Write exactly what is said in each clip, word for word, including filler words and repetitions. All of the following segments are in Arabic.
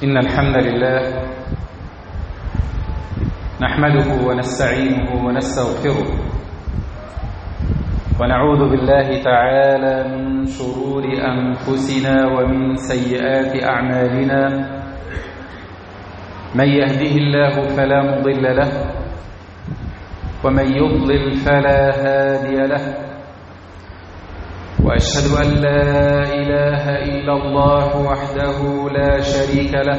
إن الحمد لله نحمده ونستعينه ونستغفره ونعوذ بالله تعالى من شرور أنفسنا ومن سيئات أعمالنا. من يهده الله فلا مضل له ومن يضلل فلا هادي له، وأشهد أن لا إله إلا الله وحده لا شريك له،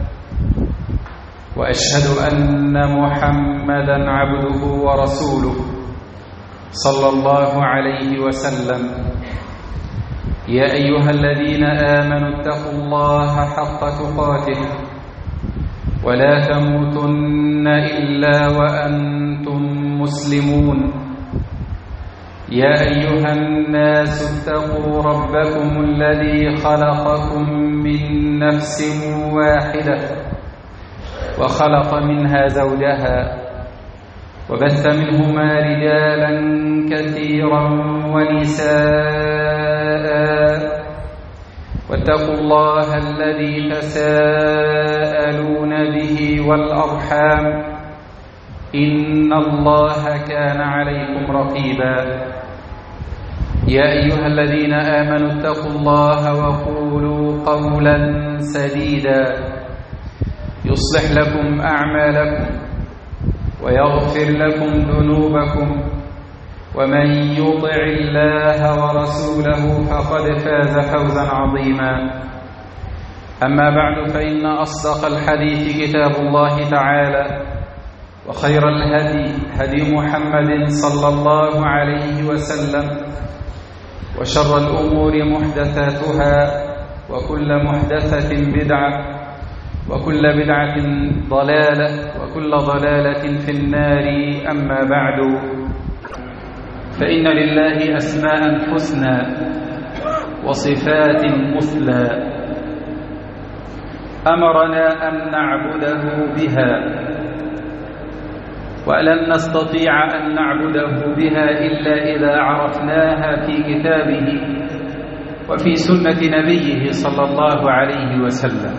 وأشهد أن محمدًا عبده ورسوله صلى الله عليه وسلم. يا أيها الذين آمنوا اتقوا الله حق تقاته ولا تموتن إلا وأنتم مسلمون. يا أيها الناس اتقوا ربكم الذي خلقكم من نفس واحدة وخلق منها زوجها وبث منهما رجالا كثيرا ونساء، واتقوا الله الذي تساءلون به والأرحام إن الله كان عليكم رقيبا. يا أيها الذين آمنوا اتقوا الله وقولوا قولا سديدا يصلح لكم أعمالكم ويغفر لكم ذنوبكم، ومن يطع الله ورسوله فقد فاز فوزا عظيما. أما بعد، فإن أصدق الحديث كتاب الله تعالى، وخير الهدي هدي محمد صلى الله عليه وسلم، وشر الأمور محدثاتها، وكل محدثة بدعة، وكل بدعة ضلالة، وكل ضلالة في النار. أما بعد، فإن لله أسماء حسنى وصفات مثلى أمرنا أن نعبده بها، ولن نستطيع أن نعبده بها إلا إذا عرفناها في كتابه وفي سنة نبيه صلى الله عليه وسلم،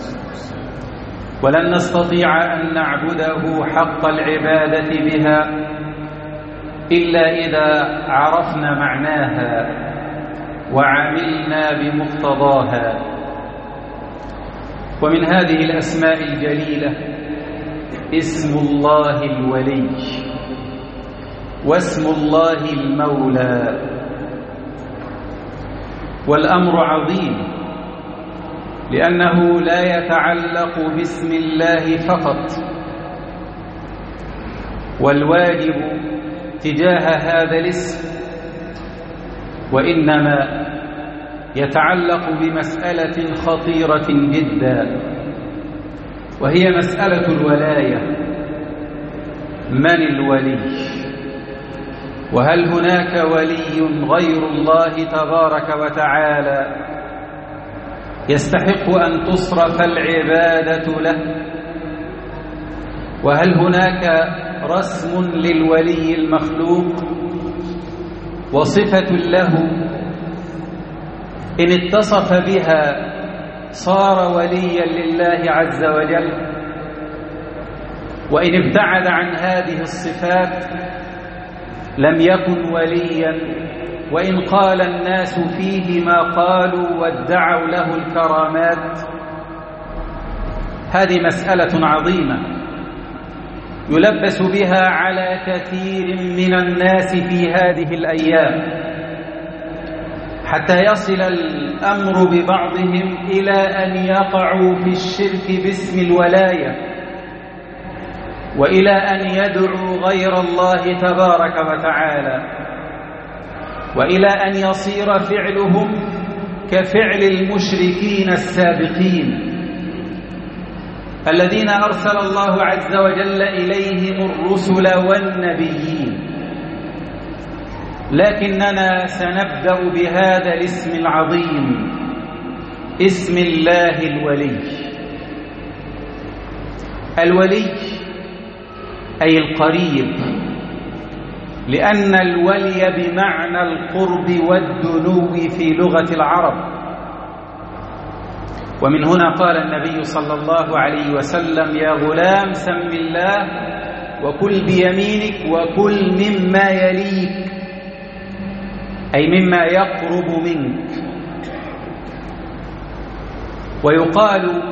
ولن نستطيع أن نعبده حق العبادة بها إلا إذا عرفنا معناها وعملنا بمقتضاها. ومن هذه الأسماء الجليلة اسم الله الولي، واسم الله المولى. والأمر عظيم، لأنه لا يتعلق باسم الله فقط، والواجب تجاه هذا الاسم وإنما يتعلق بمسألة خطيرة جدا، وهي مسألة الولاية. من الولي؟ وهل هناك ولي غير الله تبارك وتعالى يستحق أن تصرف العبادة له؟ وهل هناك رسم للولي المخلوق وصفة له إن اتصف بها صار وليا لله عز وجل، وإن ابتعد عن هذه الصفات لم يكن وليا، وإن قال الناس فيه ما قالوا وادعوا له الكرامات. هذه مسألة عظيمة يلبس بها على كثير من الناس في هذه الأيام، حتى يصل الأمر ببعضهم إلى أن يقعوا في الشرك باسم الولاية، وإلى أن يدعوا غير الله تبارك وتعالى، وإلى أن يصير فعلهم كفعل المشركين السابقين الذين أرسل الله عز وجل إليهم الرسل والنبيين. لكننا سنبدأ بهذا الاسم العظيم، اسم الله الولي. الولي أي القريب، لأن الولي بمعنى القرب والدنو في لغة العرب، ومن هنا قال النبي صلى الله عليه وسلم: يا غلام سم الله وكل بيمينك وكل مما يليك، أي مما يقرب منك. ويقال: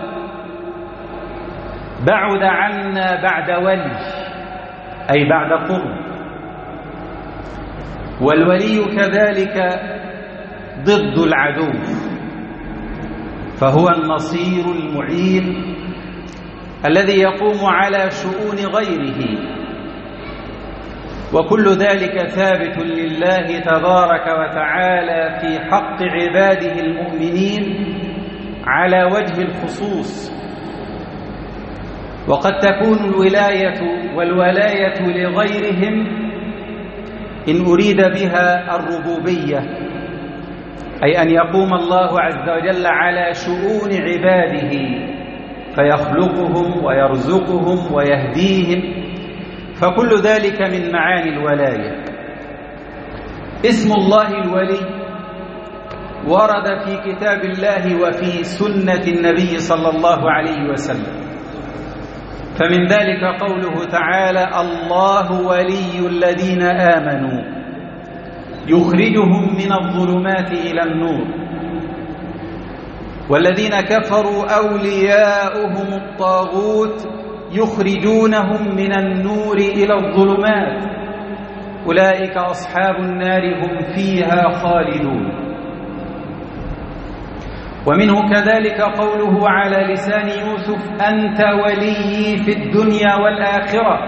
بعد عنا بعد ولي، أي بعد قرب. والولي كذلك ضد العدو، فهو النصير المعين الذي يقوم على شؤون غيره. وكل ذلك ثابت لله تبارك وتعالى في حق عباده المؤمنين على وجه الخصوص. وقد تكون الولاية والولاية لغيرهم إن أريد بها الربوبية، أي أن يقوم الله عز وجل على شؤون عباده فيخلقهم ويرزقهم ويهديهم، فكل ذلك من معاني الولاية. اسم الله الولي ورد في كتاب الله وفي سنة النبي صلى الله عليه وسلم، فمن ذلك قوله تعالى: الله ولي الذين آمنوا يخرجهم من الظلمات إلى النور، والذين كفروا أولياؤهم الطاغوت يخرجونهم من النور إلى الظلمات، أولئك أصحاب النار هم فيها خالدون. ومنه كذلك قوله على لسان يوسف: أنت وليي في الدنيا والآخرة،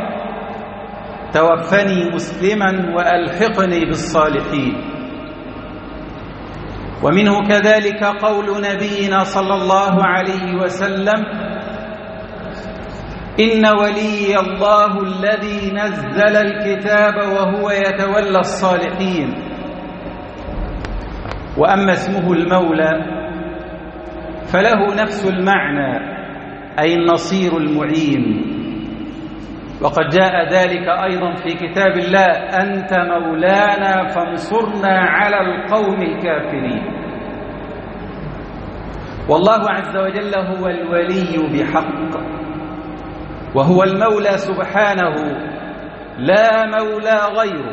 توفني مسلما وألحقني بالصالحين. ومنه كذلك قول نبينا صلى الله عليه وسلم: إن ولي الله الذي نزل الكتاب وهو يتولى الصالحين. وأما اسمه المولى فله نفس المعنى، أي النصير المعين. وقد جاء ذلك أيضا في كتاب الله: أنت مولانا فانصرنا على القوم الكافرين. والله عز وجل هو الولي بحق، وهو المولى سبحانه، لا مولى غيره.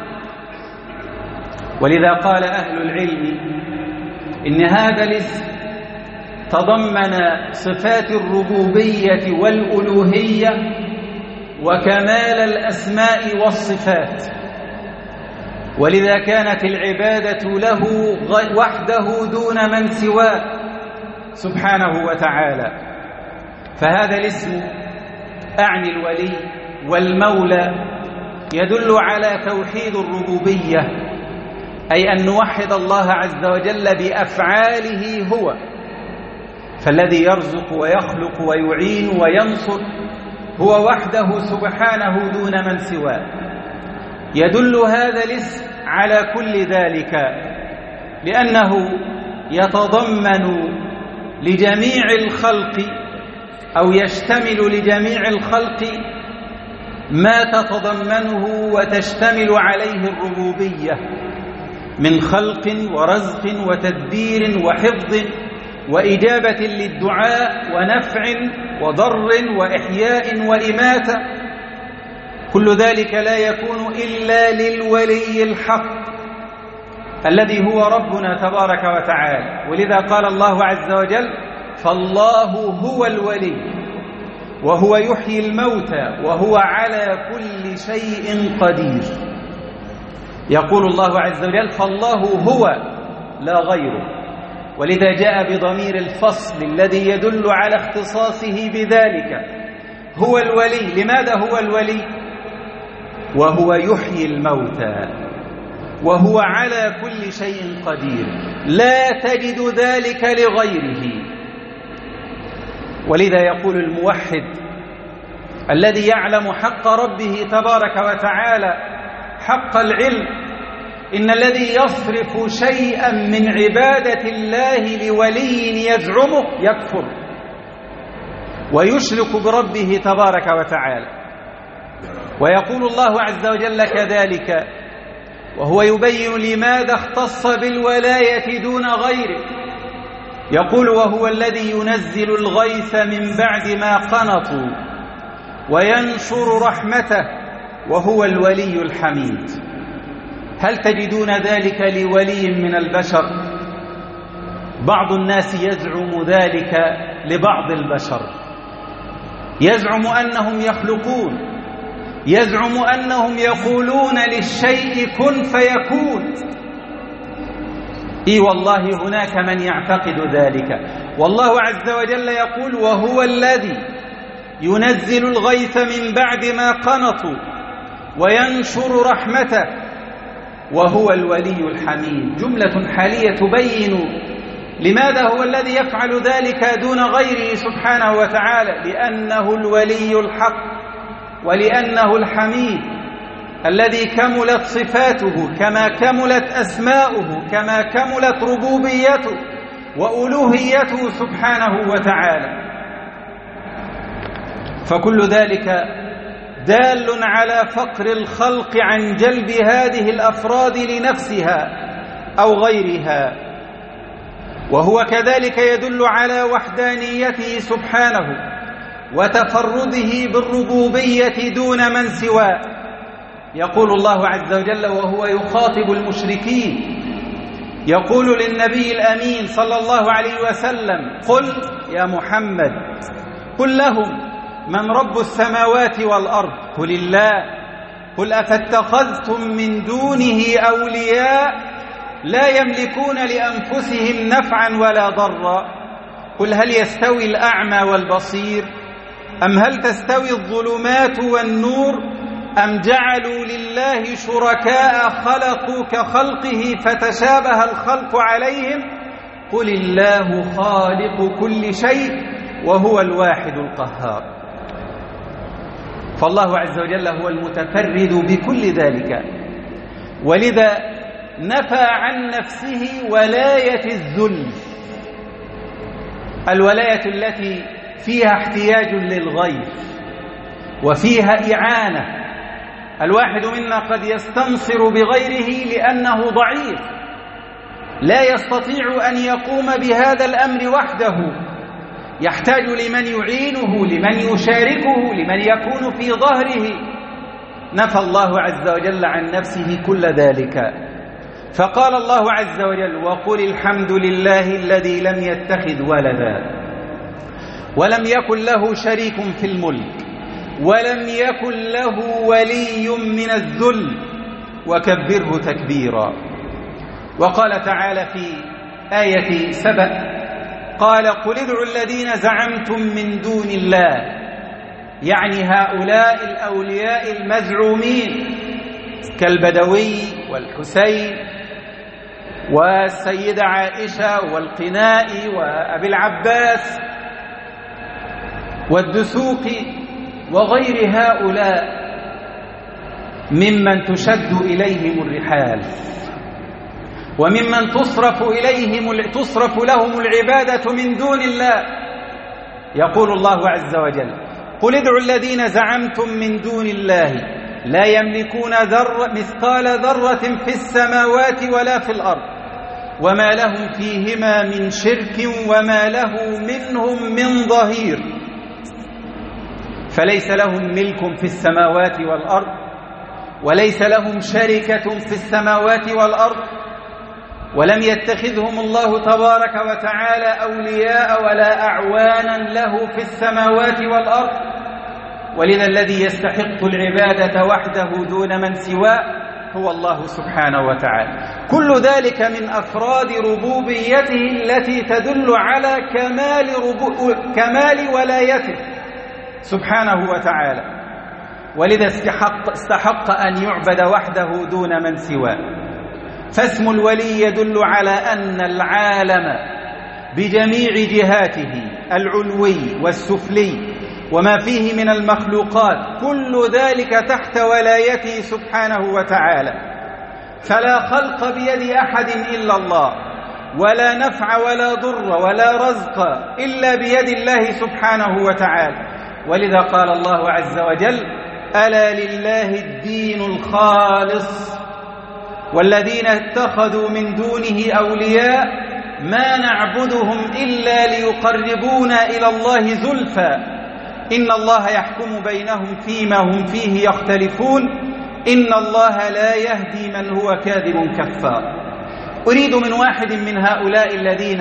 ولذا قال أهل العلم إن هذا الاسم تضمن صفات الربوبية والألوهية وكمال الأسماء والصفات، ولذا كانت العبادة له وحده دون من سواه سبحانه وتعالى. فهذا الاسم أعني الولي والمولى يدل على توحيد الربوبية، أي أن نوحد الله عز وجل بأفعاله هو، فالذي يرزق ويخلق ويعين وينصر هو وحده سبحانه دون من سواه. يدل هذا الاسم على كل ذلك، لأنه يتضمن لجميع الخلق أو يشتمل لجميع الخلق ما تتضمنه وتشتمل عليه الربوبية من خلق ورزق وتدبير وحفظ وإجابة للدعاء ونفع وضر وإحياء وإماتة. كل ذلك لا يكون إلا للولي الحق الذي هو ربنا تبارك وتعالى. ولذا قال الله عز وجل: فالله هو الولي وهو يحيي الموتى وهو على كل شيء قدير. يقول الله عز وجل: فالله هو لا غيره، ولذا جاء بضمير الفصل الذي يدل على اختصاصه بذلك. هو الولي. لماذا هو الولي؟ وهو يحيي الموتى وهو على كل شيء قدير، لا تجد ذلك لغيره. ولذا يقول الموحد الذي يعلم حق ربه تبارك وتعالى حق العلم: إن الذي يصرف شيئا من عبادة الله لولي يزعمه يكفر ويشرك بربه تبارك وتعالى. ويقول الله عز وجل كذلك وهو يبين لماذا اختص بالولاية دون غيره: يقول: وهو الذي ينزل الغيث من بعد ما قنطوا وينشر رحمته وهو الولي الحميد. هل تجدون ذلك لولي من البشر؟ بعض الناس يزعم ذلك لبعض البشر، يزعم أنهم يخلقون، يزعم أنهم يقولون للشيء كن فيكون. إي والله هناك من يعتقد ذلك، والله عز وجل يقول: وهو الذي ينزل الغيث من بعد ما قنطوا وينشر رحمته وهو الولي الحميد. جملة حالية تبين لماذا هو الذي يفعل ذلك دون غيره سبحانه وتعالى، لأنه الولي الحق ولأنه الحميد الذي كملت صفاته كما كملت أسماؤه كما كملت ربوبيته وألوهيته سبحانه وتعالى. فكل ذلك دال على فقر الخلق عن جلب هذه الأفراد لنفسها أو غيرها، وهو كذلك يدل على وحدانيته سبحانه وتفرده بالربوبية دون من سواه. يقول الله عز وجل وهو يخاطب المشركين، يقول للنبي الأمين صلى الله عليه وسلم: قل يا محمد قل لهم من رب السماوات والأرض قل الله قل أفاتخذتم من دونه أولياء لا يملكون لأنفسهم نفعا ولا ضرا قل هل يستوي الأعمى والبصير أم هل تستوي الظلمات والنور أم جعلوا لله شركاء خلقوا كخلقه فتشابه الخلق عليهم قل الله خالق كل شيء وهو الواحد القهار. فالله عز وجل هو المتفرد بكل ذلك، ولذا نفى عن نفسه ولاية الذل، الولاية التي فيها احتياج للغير وفيها إعانة. الواحد منا قد يستنصر بغيره لأنه ضعيف لا يستطيع أن يقوم بهذا الأمر وحده، يحتاج لمن يعينه، لمن يشاركه، لمن يكون في ظهره. نفى الله عز وجل عن نفسه كل ذلك، فقال الله عز وجل: وقل الحمد لله الذي لم يتخذ ولدا ولم يكن له شريك في الملك ولم يكن له ولي من الذل وكبره تكبيرا. وقال تعالى في آية سبأ: قال قل ادعوا الذين زعمتم من دون الله، يعني هؤلاء الأولياء المزعومين كالبدوي والحسين والسيدة عائشة والقنائي وأبي العباس والدسوقي وغير هؤلاء ممن تشد إليهم الرحال وممن تصرف إليهم تصرف لهم العبادة من دون الله. يقول الله عز وجل: قل ادعوا الذين زعمتم من دون الله لا يملكون ذر مثقال ذرة في السماوات ولا في الأرض وما لهم فيهما من شرك وما له منهم من ظهير. فليس لهم ملك في السماوات والأرض وليس لهم شركة في السماوات والأرض، ولم يتخذهم الله تبارك وتعالى أولياء ولا أعوانا له في السماوات والأرض. ولذا الذي يستحق العبادة وحده دون من سواه هو الله سبحانه وتعالى. كل ذلك من أفراد ربوبيته التي تدل على كمال, ربو... كمال ولايته سبحانه وتعالى، ولذا استحق, استحق أن يعبد وحده دون من سواه. فاسم الولي يدل على أن العالم بجميع جهاته العلوي والسفلي وما فيه من المخلوقات كل ذلك تحت ولايته سبحانه وتعالى، فلا خلق بيد أحد إلا الله، ولا نفع ولا ضر ولا رزق إلا بيد الله سبحانه وتعالى. ولذا قال الله عز وجل: ألا لله الدين الخالص والذين اتخذوا من دونه أولياء ما نعبدهم إلا ليقربونا إلى الله زلفى إن الله يحكم بينهم فيما هم فيه يختلفون إن الله لا يهدي من هو كاذب كفار. أريد من واحد من هؤلاء الذين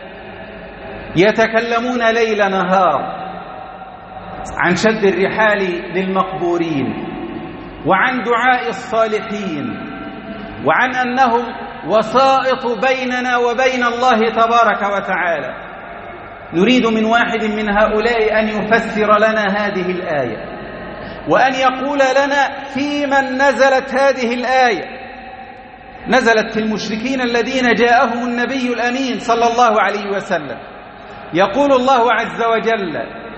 يتكلمون ليل نهار عن شد الرحال للمقبورين وعن دعاء الصالحين وعن أنهم وسائط بيننا وبين الله تبارك وتعالى، نريد من واحد من هؤلاء أن يفسر لنا هذه الآية وأن يقول لنا في من نزلت هذه الآية. نزلت في المشركين الذين جاءهم النبي الأمين صلى الله عليه وسلم. يقول الله عز وجل: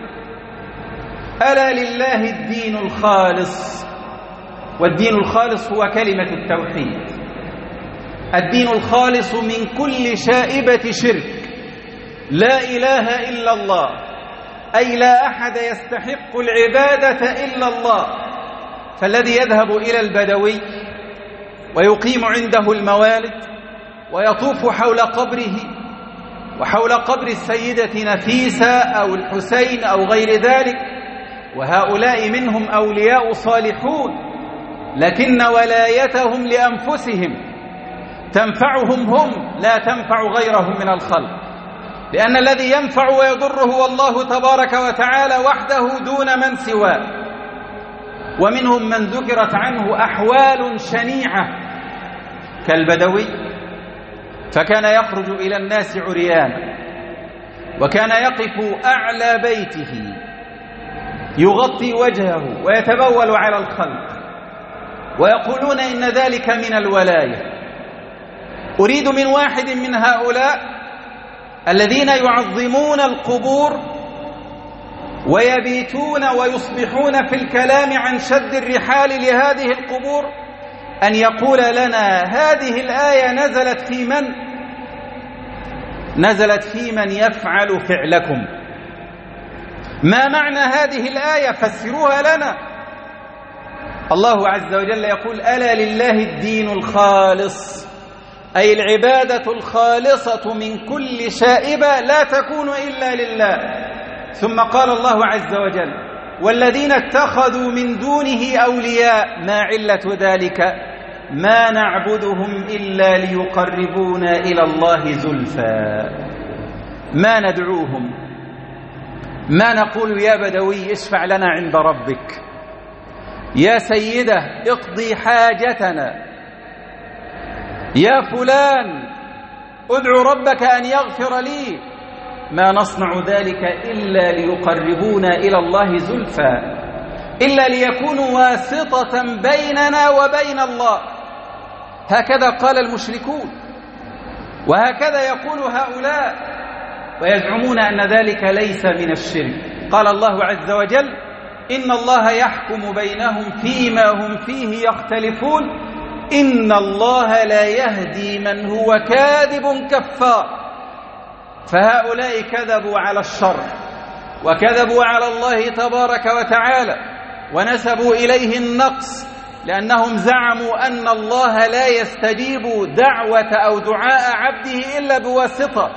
ألا لله الدين الخالص. والدين الخالص هو كلمة التوحيد، الدين الخالص من كل شائبة شرك، لا إله إلا الله، أي لا أحد يستحق العبادة إلا الله. فالذي يذهب إلى البدوي ويقيم عنده الموالد ويطوف حول قبره وحول قبر السيدة نفيسة أو الحسين أو غير ذلك، وهؤلاء منهم أولياء صالحون لكن ولايتهم لأنفسهم تنفعهم هم لا تنفع غيرهم من الخلق، لأن الذي ينفع ويضر هو الله تبارك وتعالى وحده دون من سواه. ومنهم من ذكرت عنه أحوال شنيعة كالبدوي، فكان يخرج إلى الناس عريانا، وكان يقف أعلى بيته يغطي وجهه ويتبول على الخلق، ويقولون إن ذلك من الولاية. أريد من واحد من هؤلاء الذين يعظمون القبور ويبيتون ويصبحون في الكلام عن شد الرحال لهذه القبور أن يقول لنا هذه الآية نزلت في من؟ نزلت في من يفعل فعلكم. ما معنى هذه الآية؟ فسروها لنا. الله عز وجل يقول: ألا لله الدين الخالص، أي العبادة الخالصة من كل شائبة لا تكون إلا لله. ثم قال الله عز وجل: والذين اتخذوا من دونه أولياء ما علة ذلك؟ ما نعبدهم إلا ليقربونا إلى الله زلفى. ما ندعوهم، ما نقول يا بدوي اشفع لنا عند ربك، يا سيدة اقضي حاجتنا، يا فلان ادعو ربك أن يغفر لي. ما نصنع ذلك إلا ليقربونا إلى الله زلفى، إلا ليكونوا واسطة بيننا وبين الله. هكذا قال المشركون، وهكذا يقول هؤلاء، ويزعمون أن ذلك ليس من الشرك. قال الله عز وجل: إن الله يحكم بينهم فيما هم فيه يختلفون إن الله لا يهدي من هو كاذب كفار. فهؤلاء كذبوا على الشر وكذبوا على الله تبارك وتعالى ونسبوا إليه النقص، لأنهم زعموا أن الله لا يستجيب دعوة أو دعاء عبده إلا بواسطة،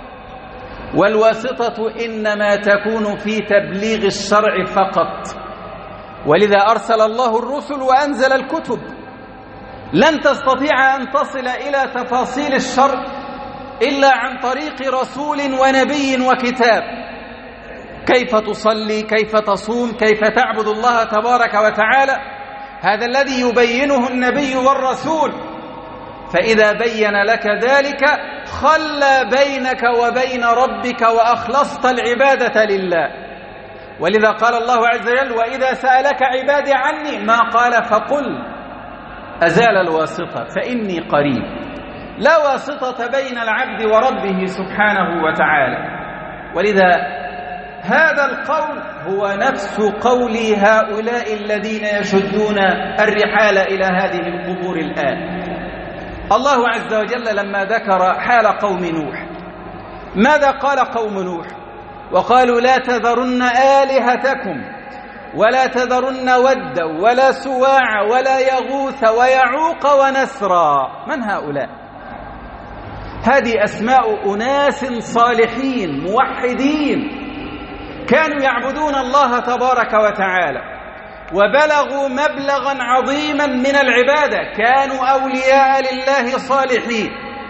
والواسطة إنما تكون في تبليغ الشرع فقط. ولذا أرسل الله الرسل وأنزل الكتب. لن تستطيع أن تصل إلى تفاصيل الشرع إلا عن طريق رسول ونبي وكتاب. كيف تصلي، كيف تصوم، كيف تعبد الله تبارك وتعالى، هذا الذي يبينه النبي والرسول. فإذا بين لك ذلك خلى بينك وبين ربك وأخلصت العبادة لله. ولذا قال الله عز وجل: وإذا سألك عبادي عني، ما قال فقل أزال الواسطة فإني قريب. لا واسطة بين العبد وربه سبحانه وتعالى. ولذا هذا القول هو نفس قول هؤلاء الذين يشدون الرحال إلى هذه القبور الآن. الله عز وجل لما ذكر حال قوم نوح ماذا قال قوم نوح؟ وقالوا: لا تذرن آلهتكم ولا تذرن ودا ولا سواع ولا يغوث ويعوق ونسرا. من هؤلاء؟ هذه أسماء أناس صالحين موحدين كانوا يعبدون الله تبارك وتعالى وبلغوا مبلغا عظيما من العبادة، كانوا أولياء لله صالحين.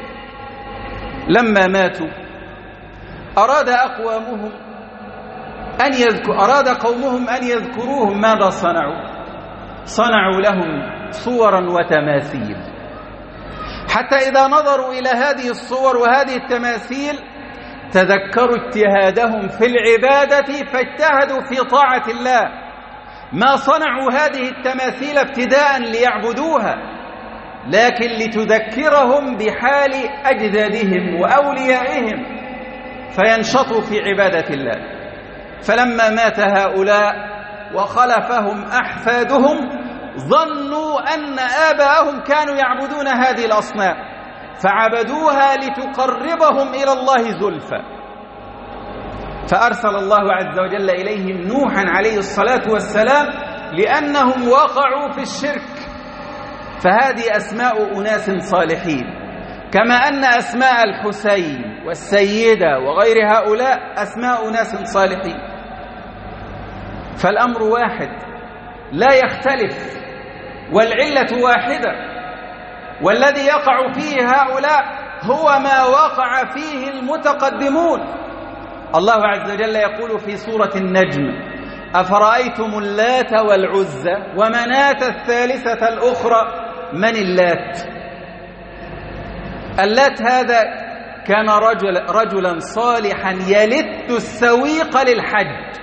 لما ماتوا أراد أقوامهم أن يذكر أراد قومهم أن يذكروهم. ماذا صنعوا؟ صنعوا لهم صورا وتماثيل، حتى إذا نظروا إلى هذه الصور وهذه التماثيل تذكروا اجتهادهم في العبادة فاجتهدوا في طاعة الله. ما صنعوا هذه التماثيل ابتداء ليعبدوها، لكن لتذكرهم بحال أجدادهم وأوليائهم فينشطوا في عبادة الله. فلما مات هؤلاء وخلفهم أحفادهم ظنوا أن آباءهم كانوا يعبدون هذه الأصنام فعبدوها لتقربهم إلى الله زلفى، فأرسل الله عز وجل إليهم نوحا عليه الصلاة والسلام لأنهم وقعوا في الشرك. فهذه أسماء أناس صالحين، كما أن أسماء الحسين والسيدة وغير هؤلاء أسماء أناس صالحين. فالأمر واحد لا يختلف والعلة واحدة، والذي يقع فيه هؤلاء هو ما وقع فيه المتقدمون. الله عز وجل يقول في سورة النجم: أفرأيتم اللات والعزى ومناة الثالثة الأخرى من اللات؟ اللات هذا كان رجل رجلا صالحا يلت السويق للحج،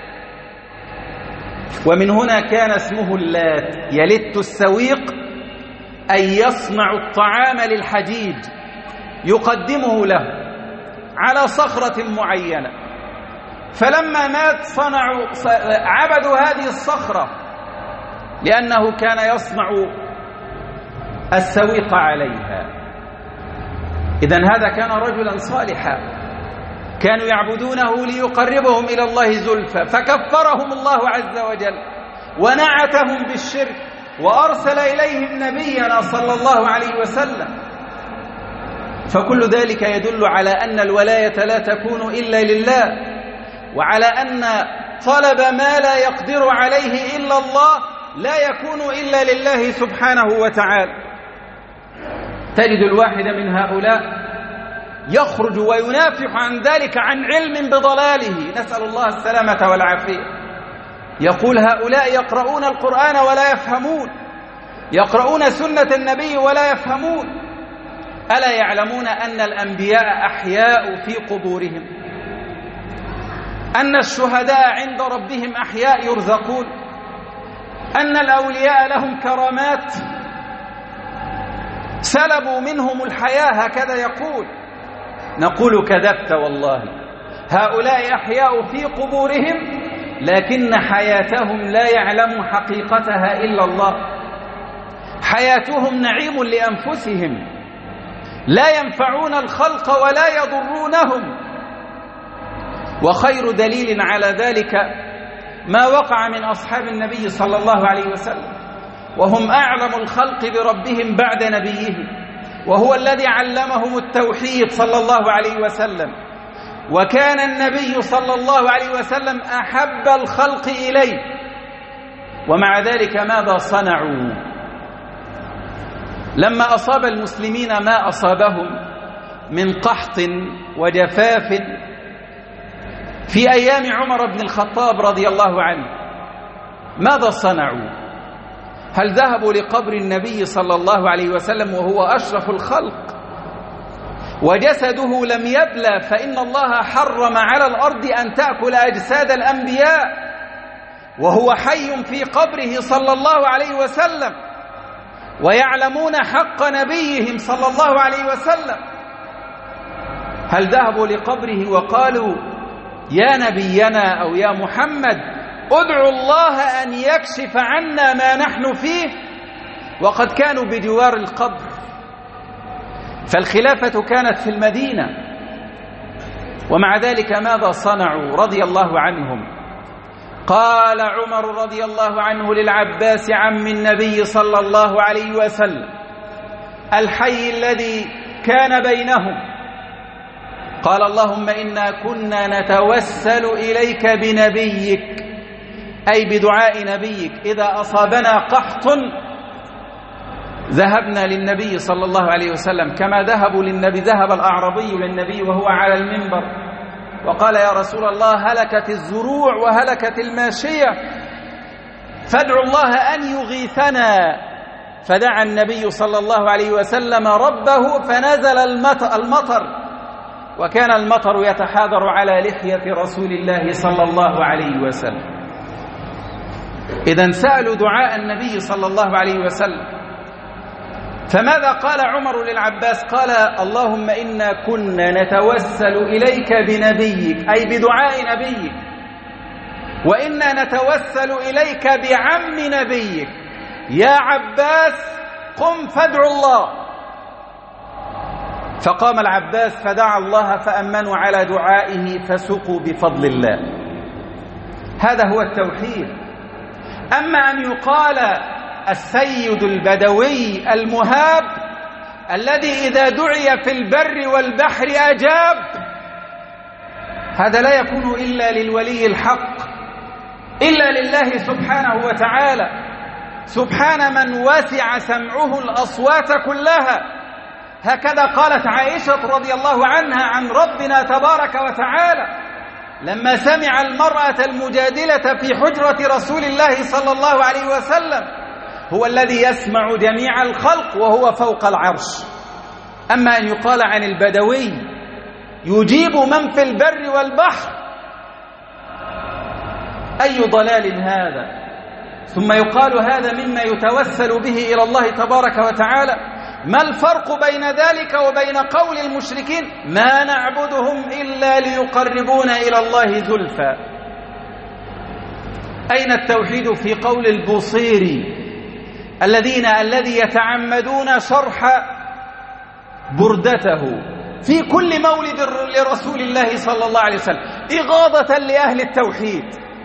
ومن هنا كان اسمه اللات. يلت السويق أي يصنع الطعام للحجيج يقدمه له على صخرة معينة. فلما مات صنعوا عبدوا هذه الصخرة لأنه كان يصنع السويق عليها. إذن هذا كان رجلا صالحا كانوا يعبدونه ليقربهم إلى الله زلفى، فكفرهم الله عز وجل ونعتهم بالشرك وأرسل إليهم نبينا صلى الله عليه وسلم. فكل ذلك يدل على أن الولاية لا تكون إلا لله، وعلى أن طلب ما لا يقدر عليه إلا الله لا يكون إلا لله سبحانه وتعالى. تجد الواحد من هؤلاء يخرج وينافح عن ذلك عن علم بضلاله، نسأل الله السلامة والعافية. يقول: هؤلاء يقرؤون القرآن ولا يفهمون، يقرؤون سنة النبي ولا يفهمون. ألا يعلمون أن الأنبياء أحياء في قبورهم، أن الشهداء عند ربهم أحياء يرزقون، أن الأولياء لهم كرامات سلبوا منهم الحياة، هكذا يقول. نقول: كذبت والله، هؤلاء أحياء في قبورهم لكن حياتهم لا يعلم حقيقتها إلا الله. حياتهم نعيم لأنفسهم، لا ينفعون الخلق ولا يضرونهم. وخير دليل على ذلك ما وقع من أصحاب النبي صلى الله عليه وسلم، وهم أعلم الخلق بربهم بعد نبيهم، وهو الذي علمهم التوحيد صلى الله عليه وسلم. وكان النبي صلى الله عليه وسلم أحب الخلق إليه، ومع ذلك ماذا صنعوا؟ لما أصاب المسلمين ما أصابهم من قحط وجفاف في أيام عمر بن الخطاب رضي الله عنه، ماذا صنعوا؟ هل ذهبوا لقبر النبي صلى الله عليه وسلم وهو أشرف الخلق وجسده لم يبلى، فإن الله حرم على الأرض أن تأكل أجساد الأنبياء وهو حي في قبره صلى الله عليه وسلم، ويعلمون حق نبيهم صلى الله عليه وسلم؟ هل ذهبوا لقبره وقالوا: يا نبينا أو يا محمد ادعوا الله أن يكشف عنا ما نحن فيه؟ وقد كانوا بجوار القبر، فالخلافة كانت في المدينة. ومع ذلك ماذا صنعوا رضي الله عنهم؟ قال عمر رضي الله عنه للعباس عم النبي صلى الله عليه وسلم الحي الذي كان بينهم قال اللهم إنا كنا نتوسل إليك بنبيك، أي بدعاء نبيك. إذا أصابنا قحط ذهبنا للنبي صلى الله عليه وسلم، كما ذهبوا للنبي، ذهب الأعرابي للنبي وهو على المنبر وقال يا رسول الله هلكت الزروع وهلكت الماشية فادعوا الله أن يغيثنا، فدعا النبي صلى الله عليه وسلم ربه فنزل المطر، وكان المطر يتحاذر على لحية رسول الله صلى الله عليه وسلم. إذن سألوا دعاء النبي صلى الله عليه وسلم. فماذا قال عمر للعباس؟ قال اللهم إنا كنا نتوسل إليك بنبيك، أي بدعاء نبيك، وإنا نتوسل إليك بعم نبيك، يا عباس قم فادعوا الله. فقام العباس فدعا الله فأمنوا على دعائه فسقوا بفضل الله. هذا هو التوحيد. أما أن يقال السيد البدوي المهاب الذي إذا دعي في البر والبحر أجاب، هذا لا يكون إلا للولي الحق، إلا لله سبحانه وتعالى. سبحان من وسع سمعه الأصوات كلها. هكذا قالت عائشة رضي الله عنها عن ربنا تبارك وتعالى لما سمع المرأة المجادلة في حجرة رسول الله صلى الله عليه وسلم: هو الذي يسمع جميع الخلق وهو فوق العرش. أما أن يقال عن البدوي يجيب من في البر والبحر، أي ضلال هذا! ثم يقال هذا مما يتوسل به إلى الله تبارك وتعالى. ما الفرق بين ذلك وبين قول المشركين: ما نعبدهم إلا ليقربونا إلى الله زلفى؟ أين التوحيد في قول البوصيري الذين الذي يتعمدون شرح بردته في كل مولد لرسول الله صلى الله عليه وسلم إغاظة لأهل التوحيد؟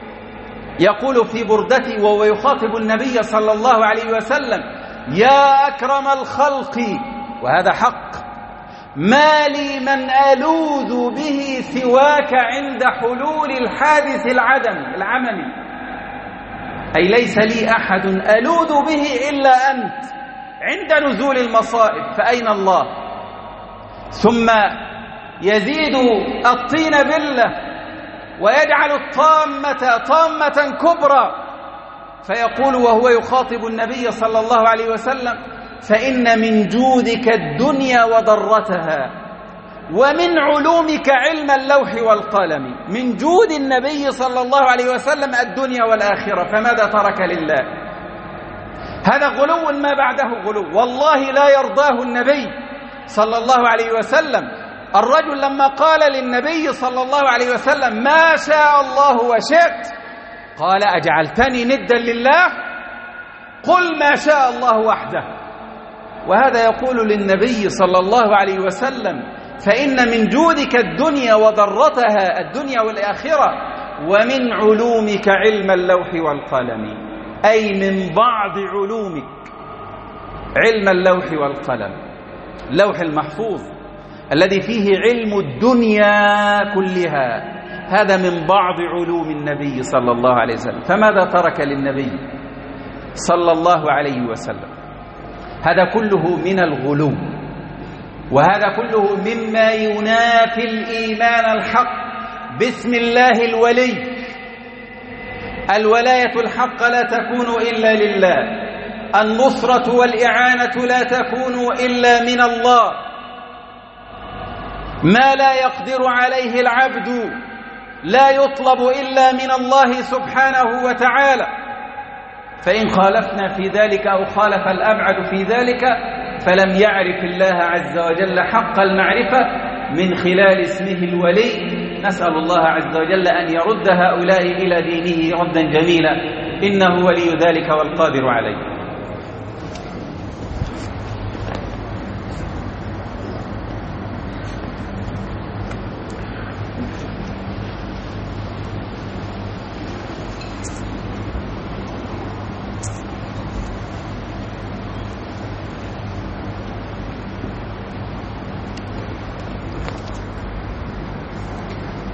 يقول في بردته وهو يخاطب النبي صلى الله عليه وسلم: يا أكرم الخلق، وهذا حق، ما لي من ألوذ به سواك عند حلول الحادث العدم العممي، أي ليس لي أحد ألوذ به إلا أنت عند نزول المصائب، فأين الله؟ ثم يزيد الطين بلة ويجعل الطامة طامة كبرى، فيقول وهو يخاطب النبي صلى الله عليه وسلم: فإن من جودك الدنيا وضرتها، ومن علومك علم اللوح والقلم. من جود النبي صلى الله عليه وسلم الدنيا والآخرة، فماذا ترك لله؟ هذا غلو ما بعده غلو، والله لا يرضاه النبي صلى الله عليه وسلم. الرجل لما قال للنبي صلى الله عليه وسلم: ما شاء الله وشئت، قال: أجعلتني ندا لله؟ قل ما شاء الله وحده. وهذا يقول للنبي صلى الله عليه وسلم: فإن من جودك الدنيا وضرتها، الدنيا والآخرة، ومن علومك علم اللوح والقلم، أي من بعض علومك علم اللوح والقلم، اللوح المحفوظ الذي فيه علم الدنيا كلها، هذا من بعض علوم النبي صلى الله عليه وسلم. فماذا ترك للنبي صلى الله عليه وسلم؟ هذا كله من الغلو، وهذا كله مما ينافي الإيمان الحق باسم الله الولي. الولاية الحق لا تكون إلا لله، النصرة والإعانة لا تكون إلا من الله، ما لا يقدر عليه العبد لا يطلب إلا من الله سبحانه وتعالى. فإن خالفنا في ذلك أو خالف الأبعد في ذلك فلم يعرف الله عز وجل حق المعرفة من خلال اسمه الولي. نسأل الله عز وجل أن يرد هؤلاء إلى دينه ردا جميلا، إنه ولي ذلك والقادر عليه.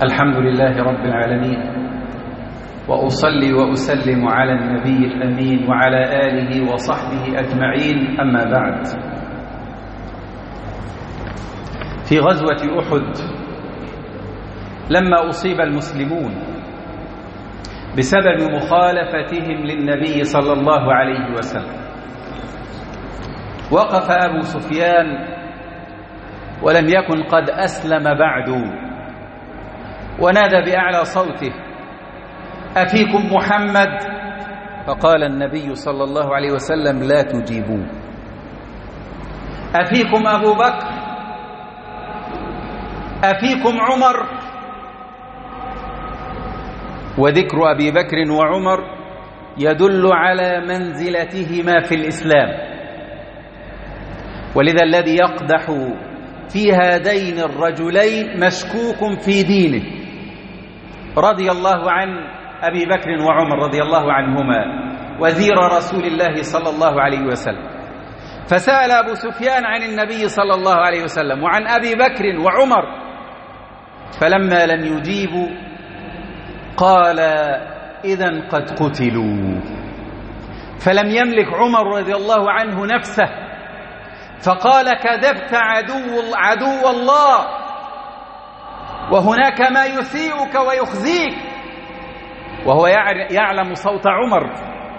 الحمد لله رب العالمين، وأصلي وأسلم على النبي الأمين وعلى آله وصحبه أجمعين، أما بعد. في غزوة أحد لما أصيب المسلمون بسبب مخالفتهم للنبي صلى الله عليه وسلم، وقف أبو سفيان ولم يكن قد أسلم بعد، ونادى بأعلى صوته: أفيكم محمد؟ فقال النبي صلى الله عليه وسلم: لا تجيبوه. أفيكم أبو بكر؟ أفيكم عمر؟ وذكر أبي بكر وعمر يدل على منزلتهما في الإسلام، ولذا الذي يقدح في هذين الرجلين مشكوك في دينه. رضي الله عن أبي بكر وعمر رضي الله عنهما وزير رسول الله صلى الله عليه وسلم، فسأل أبو سفيان عن النبي صلى الله عليه وسلم وعن أبي بكر وعمر، فلما لم يجيبوا قال: إذن قد قتلوا. فلم يملك عمر رضي الله عنه نفسه، فقال: كذبت عدو, عدو الله، وهناك ما يسيئك ويخزيك، وهو يعلم صوت عمر.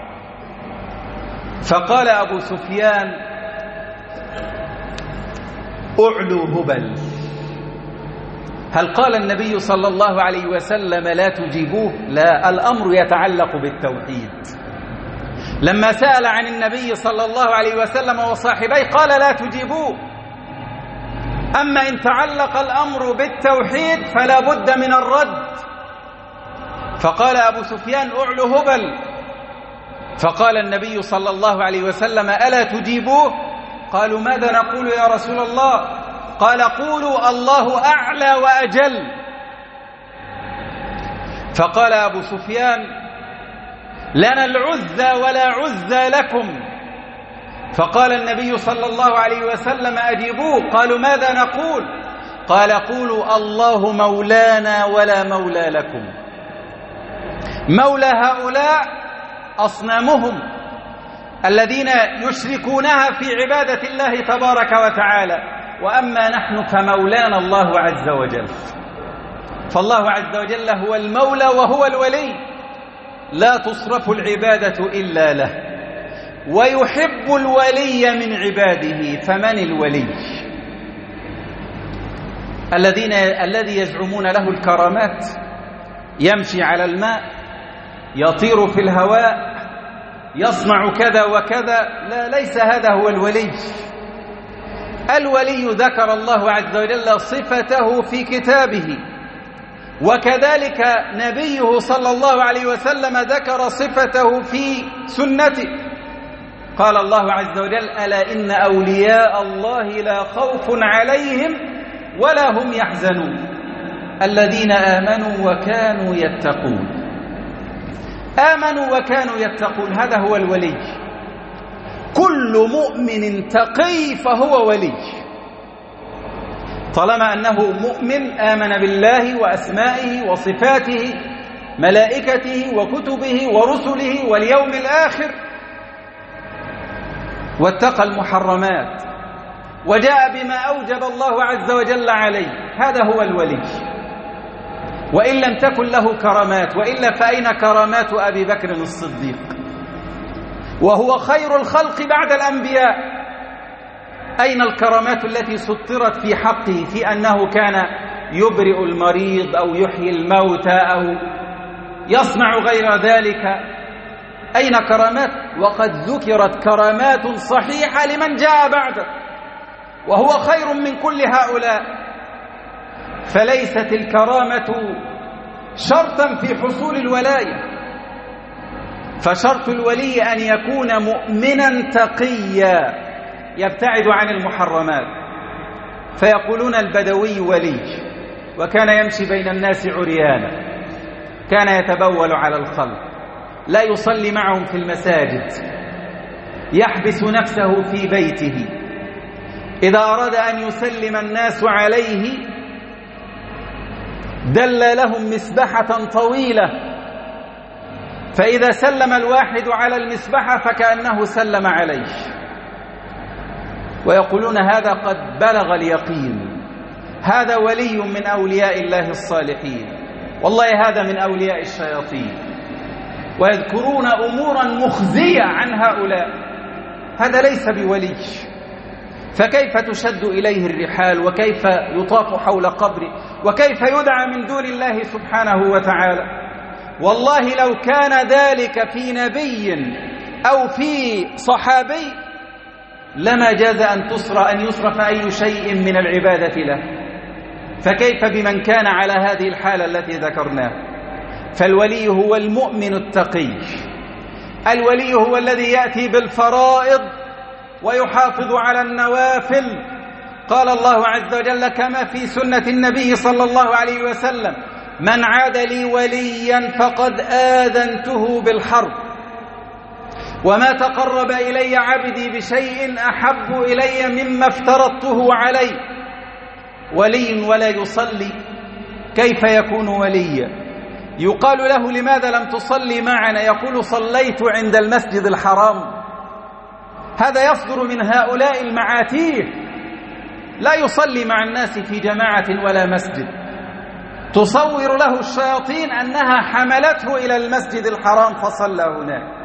فقال أبو سفيان: أعلو هبل. هل قال النبي صلى الله عليه وسلم لا تجيبوه؟ لا، الأمر يتعلق بالتوحيد. لما سأل عن النبي صلى الله عليه وسلم وصاحبيه قال: لا تجيبوه. أما إن تعلق الأمر بالتوحيد فلا بد من الرد. فقال أبو سفيان: أعلو هبل. فقال النبي صلى الله عليه وسلم: ألا تجيبوه؟ قالوا: ماذا نقول يا رسول الله؟ قال: قولوا الله أعلى وأجل. فقال أبو سفيان: لنا العزى ولا عزى لكم. فقال النبي صلى الله عليه وسلم: أجيبوه. قالوا: ماذا نقول؟ قال: قولوا الله مولانا ولا مولى لكم. مولى هؤلاء أصنامهم الذين يشركونها في عبادة الله تبارك وتعالى، وأما نحن فمولانا الله عز وجل. فالله عز وجل هو المولى وهو الولي، لا تصرف العبادة إلا له، ويحب الولي من عباده. فمن الولي؟ الذين الذي يزعمون له الكرامات، يمشي على الماء، يطير في الهواء، يصنع كذا وكذا. لا، ليس هذا هو الولي. الولي ذكر الله عز وجل صفته في كتابه، وكذلك نبيه صلى الله عليه وسلم ذكر صفته في سنته. قال الله عز وجل: ألا إن أولياء الله لا خوف عليهم ولا هم يحزنون الذين آمنوا وكانوا يتقون. آمنوا وكانوا يتقون، هذا هو الولي. كل مؤمن تقي فهو ولي، طالما أنه مؤمن آمن بالله وأسمائه وصفاته، ملائكته وكتبه ورسله واليوم الآخر، واتقى المحرمات، وجاء بما أوجب الله عز وجل عليه، هذا هو الولي. وإن لم تكن له كرامات، وإلا فأين كرامات أبي بكر الصديق وهو خير الخلق بعد الأنبياء؟ أين الكرامات التي سطرت في حقه في أنه كان يبرئ المريض أو يحيي الموتى أو يصنع غير ذلك؟ أين كرامات؟ وقد ذكرت كرامات صحيحة لمن جاء بعده وهو خير من كل هؤلاء. فليست الكرامة شرطا في حصول الولاية، فشرط الولي أن يكون مؤمنا تقيا يبتعد عن المحرمات. فيقولون البدوي ولي، وكان يمشي بين الناس عريانا، كان يتبول على الخلق، لا يصلي معهم في المساجد، يحبس نفسه في بيته، إذا أراد أن يسلم الناس عليه دل لهم مسبحة طويلة، فإذا سلم الواحد على المسبحة فكأنه سلم عليه، ويقولون هذا قد بلغ اليقين، هذا ولي من أولياء الله الصالحين، والله هذا من أولياء الشياطين، ويذكرون أمورا مخزية عن هؤلاء. هذا ليس بولي. فكيف تشد إليه الرحال، وكيف يطاف حول قبره، وكيف يدعى من دون الله سبحانه وتعالى؟ والله لو كان ذلك في نبي أو في صحابي لما جاز أن تصر أن يصرف أي شيء من العبادة له، فكيف بمن كان على هذه الحالة التي ذكرناها؟ فالولي هو المؤمن التقي، الولي هو الذي يأتي بالفرائض ويحافظ على النوافل. قال الله عز وجل كما في سنة النبي صلى الله عليه وسلم: من عاد لي وليا فقد آذنته بالحرب، وما تقرب إلي عبدي بشيء أحب إلي مما افترضته عليه. ولي ولا يصلي كيف يكون وليا؟ يقال له: لماذا لم تصلي معنا؟ يقول: صليت عند المسجد الحرام. هذا يصدر من هؤلاء المعاتيه، لا يصلي مع الناس في جماعة ولا مسجد، تصور له الشياطين أنها حملته إلى المسجد الحرام فصلى هناك،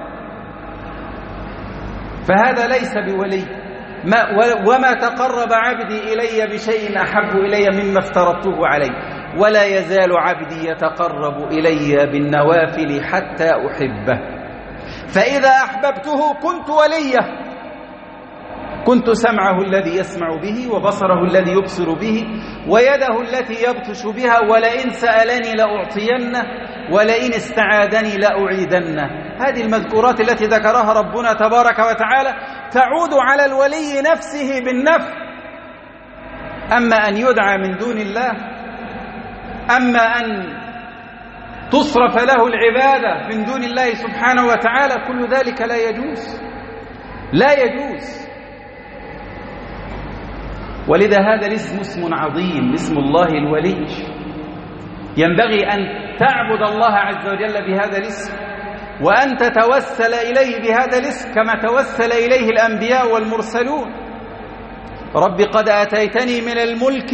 فهذا ليس بولي. ما وما تقرب عبدي إلي بشيء أحب إلي مما افترضته عليه، ولا يزال عبدي يتقرب إلي بالنوافل حتى أحبه، فإذا أحببته كنت وليه، كنت سمعه الذي يسمع به، وبصره الذي يبصر به، ويده التي يبطش بها، ولئن سألني لأعطينه، ولئن استعاذني لأعيدنه. هذه المذكورات التي ذكرها ربنا تبارك وتعالى تعود على الولي نفسه بالنفع. أما أن يدعى من دون الله، أما أن تصرف له العبادة من دون الله سبحانه وتعالى، كل ذلك لا يجوز، لا يجوز. ولذا هذا الاسم اسم عظيم، اسم الله الولي. ينبغي أن تعبد الله عز وجل بهذا الاسم، وأن تتوسل إليه بهذا الاسم كما توسل إليه الأنبياء والمرسلون. رب قد آتيتني من الملك،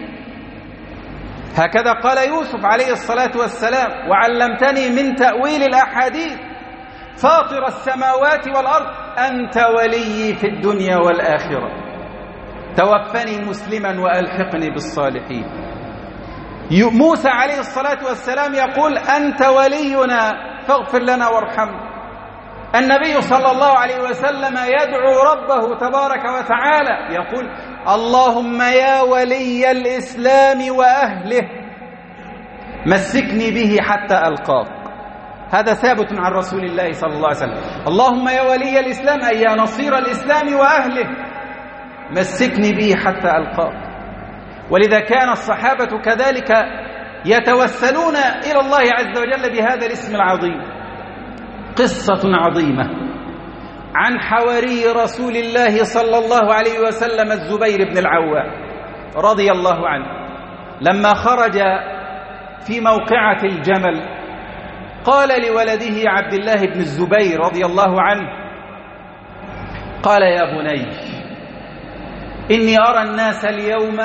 هكذا قال يوسف عليه الصلاة والسلام، وعلمتني من تأويل الأحاديث، فاطر السماوات والأرض، أنت ولي في الدنيا والآخرة، توفني مسلما وألحقني بالصالحين. موسى عليه الصلاة والسلام يقول: أنت ولينا فاغفر لنا وارحمنا. النبي صلى الله عليه وسلم يدعو ربه تبارك وتعالى يقول: اللهم يا ولي الإسلام وأهله مسكني به حتى ألقاك. هذا ثابت عن رسول الله صلى الله عليه وسلم: اللهم يا ولي الإسلام أي يا نصير الإسلام وأهله مسكني به حتى ألقاك. ولذا كان الصحابة كذلك يتوسلون إلى الله عز وجل بهذا الاسم العظيم. قصة عظيمة عن حواري رسول الله صلى الله عليه وسلم الزبير بن العوام رضي الله عنه، لما خرج في موقعة الجمل قال لولده عبد الله بن الزبير رضي الله عنه، قال: يا بني، إني أرى الناس اليوم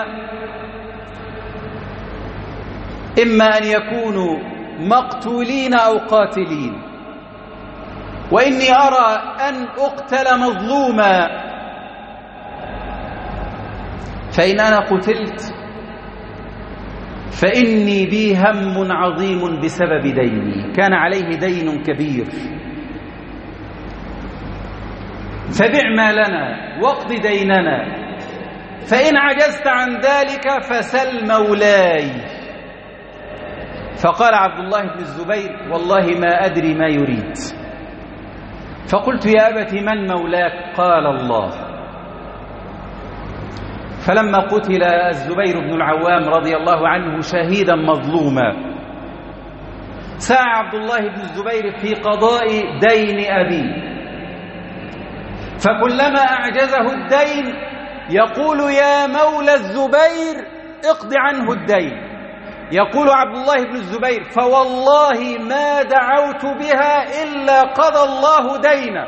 إما أن يكونوا مقتولين أو قاتلين، وإني أرى أن أقتل مظلوما، فإن أنا قتلت فإني بي هم عظيم بسبب ديني، كان عليه دين كبير، فبع ما لنا واقض ديننا، فإن عجزت عن ذلك فسل مولاي. فقال عبد الله بن الزبير: والله ما أدري ما يريد. فقلت: يا أبت من مولاك؟ قال: الله. فلما قتل الزبير بن العوام رضي الله عنه شهيدا مظلوما، سعى عبد الله بن الزبير في قضاء دين أبيه، فكلما أعجزه الدين يقول: يا مولى الزبير اقض عنه الدين، يقول عبد الله بن الزبير: فوالله ما دعوت بها إلا قضى الله دينا.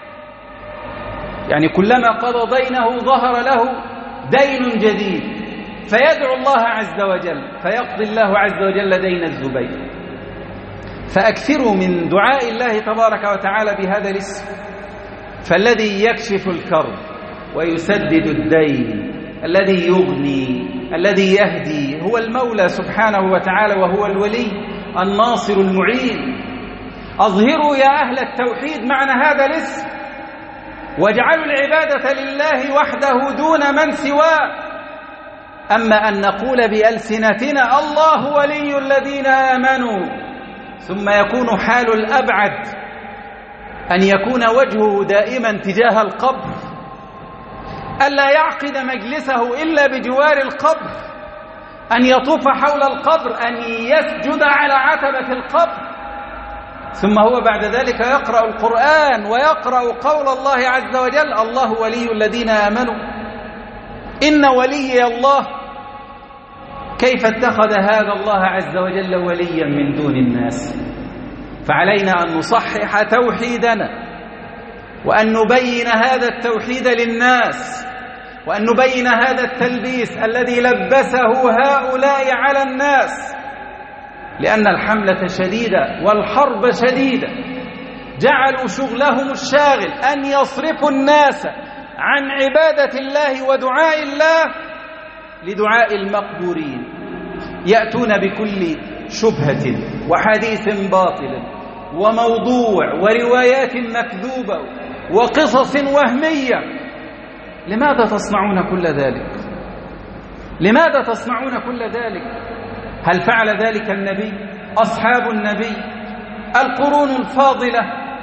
يعني كلما قضى دينه ظهر له دين جديد، فيدعو الله عز وجل فيقضي الله عز وجل دين الزبير. فأكثروا من دعاء الله تبارك وتعالى بهذا الاسم، فالذي يكشف الكرب ويسدد الدين، الذي يغني، الذي يهدي، هو المولى سبحانه وتعالى، وهو الولي الناصر المعين. أظهروا يا أهل التوحيد معنى هذا الاسم، واجعلوا العبادة لله وحده دون من سواه. أما أن نقول بألسنتنا الله ولي الذين آمنوا، ثم يكون حال الأبعد أن يكون وجهه دائما تجاه القبر، ألا يعقد مجلسه إلا بجوار القبر، أن يطوف حول القبر، أن يسجد على عتبة القبر، ثم هو بعد ذلك يقرأ القرآن ويقرأ قول الله عز وجل: الله ولي الذين آمنوا إن ولي الله. كيف اتخذ هذا الله عز وجل وليا من دون الناس؟ فعلينا أن نصحح توحيدنا، وأن نبين هذا التوحيد للناس، وأن نبين هذا التلبيس الذي لبسه هؤلاء على الناس، لأن الحملة شديدة والحرب شديدة. جعلوا شغلهم الشاغل أن يصرفوا الناس عن عبادة الله ودعاء الله لدعاء المقبورين، يأتون بكل شبهة وحديث باطل وموضوع وروايات مكذوبة وقصص وهمية. لماذا تصنعون كل ذلك؟ لماذا تصنعون كل ذلك؟ هل فعل ذلك النبي؟ أصحاب النبي؟ القرون الفاضلة؟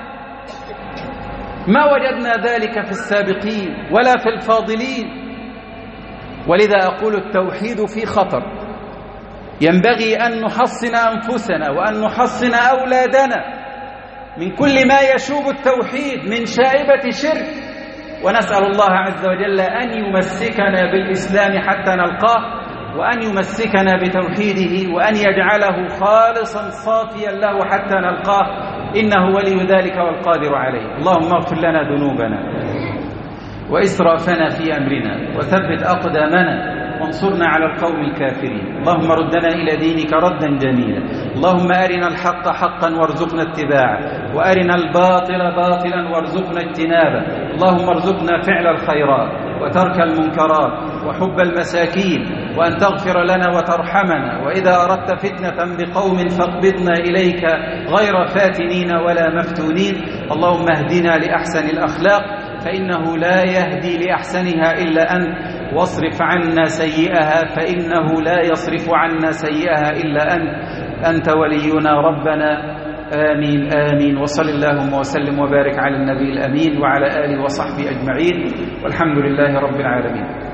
ما وجدنا ذلك في السابقين ولا في الفاضلين. ولذا أقول التوحيد في خطر، ينبغي أن نحصن أنفسنا وأن نحصن أولادنا من كل ما يشوب التوحيد من شائبة شرك، ونسأل الله عز وجل أن يمسكنا بالإسلام حتى نلقاه، وأن يمسكنا بتوحيده، وأن يجعله خالصا صافيا له حتى نلقاه، إنه ولي ذلك والقادر عليه. اللهم اغفر لنا ذنوبنا وإسرافنا في أمرنا، وثبت أقدامنا، وانصرنا على القوم الكافرين. اللهم ردنا إلى دينك ردا جميلا. اللهم أرنا الحق حقا وارزقنا اتباعه، وأرنا الباطل باطلا وارزقنا اجتنابه. اللهم ارزقنا فعل الخيرات وترك المنكرات وحب المساكين، وأن تغفر لنا وترحمنا، وإذا أردت فتنة بقوم فاقبضنا إليك غير فاتنين ولا مفتونين. اللهم اهدنا لأحسن الأخلاق فإنه لا يهدي لأحسنها إلا أنت، واصرف عنا سيئها فإنه لا يصرف عنا سيئها إلا أنت، أنت ولينا ربنا. آمين آمين. وصل اللهم وسلم وبارك على النبي الأمين وعلى آله وصحبه أجمعين، والحمد لله رب العالمين.